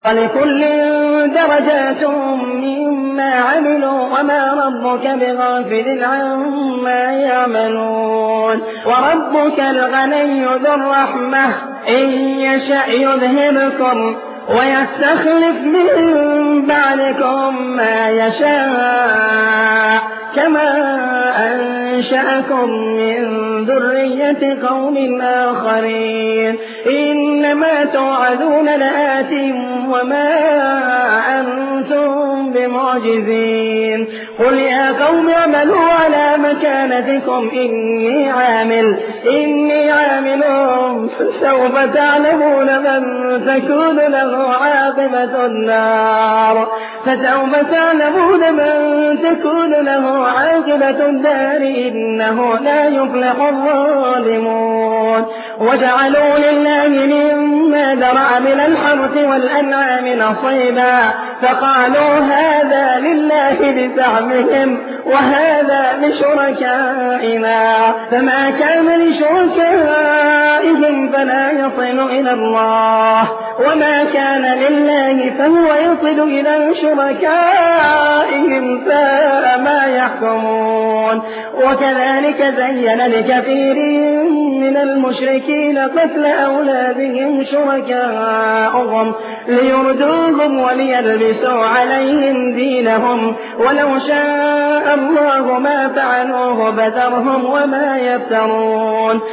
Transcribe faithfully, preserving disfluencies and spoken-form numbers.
وَلِكُلٍّ دَرَجَاتٌ مِّمَّا عَمِلُوا وَمَا رَبُّكَ بِغَافِلٍ عَمَّا يَعْمَلُونَ وَرَبُّكَ الْغَنِيُّ ذُو الرَّحْمَةِ إِن يَشَأْ يُذْهِبْكُمْ وَيَسْتَخْلِفْ مِن بَعْدِكُم مَّا يَشَاءُ كَمَا أَنشَأَكُم مِّن ذُرِّيَّةِ قَوْمٍ آخَرِينَ إِنَّمَا تُوعَدُونَ لَآتٍ وَمَا أَنتُم بِمُعْجِزِينَ قُلْ يَا قَوْمِ اعْمَلُوا عَلَىٰ مَكَانَتِكُمْ إِنِّي عَامِلٌ إِنِّي عَامِلٌ فَسَوْفَ تَعْلَمُونَ مَن تَكُونُ له عَاقِبَةُ النَّارِ فَسَوْفَ تَعْلَمُونَ مَن تَكُونُ له عَاقِبَةُ الدَّارِ إِنَّهُ لَا يُفْلِحُ الظَّالِمُونَ وَجَعَلُوا لِلَّهِ مِمَّا ذَرَأَ مِنَ الْحَرْثِ وَالْأَنْعَامِ نَصِيبًا فَقَالُوا هَٰذَا لِلَّهِ بِزَعْمِهِمْ وَهَٰذَا لِشُرَكَائِنَا فَمَا كَانَ لِشُرَكَائِهِمْ فَلَا يَصِلُ إِلَى اللَّهِ وَمَا كَانَ لِلَّهِ فَهُوَ يَصِلُ إِلَىٰ شُرَكَائِهِمْ سَاءَ مَا يَحْكُمُونَ وَكَذَٰلِكَ زَيَّنَ لِكَثِيرٍ مِّنَ الْمُشْرِكِينَ قَتْلَ أَوْلَادِهِمْ شُرَكَاؤُهُمْ لِيُرْدُوهُمْ وَلِيَلْبِسُوا عَلَيْهِمْ دِينَهُمْ وَلَوْ شَاءَ اللَّهُ مَا فَعَلُوهُ فَذَرْهُمْ وَمَا يَفْتَرُونَ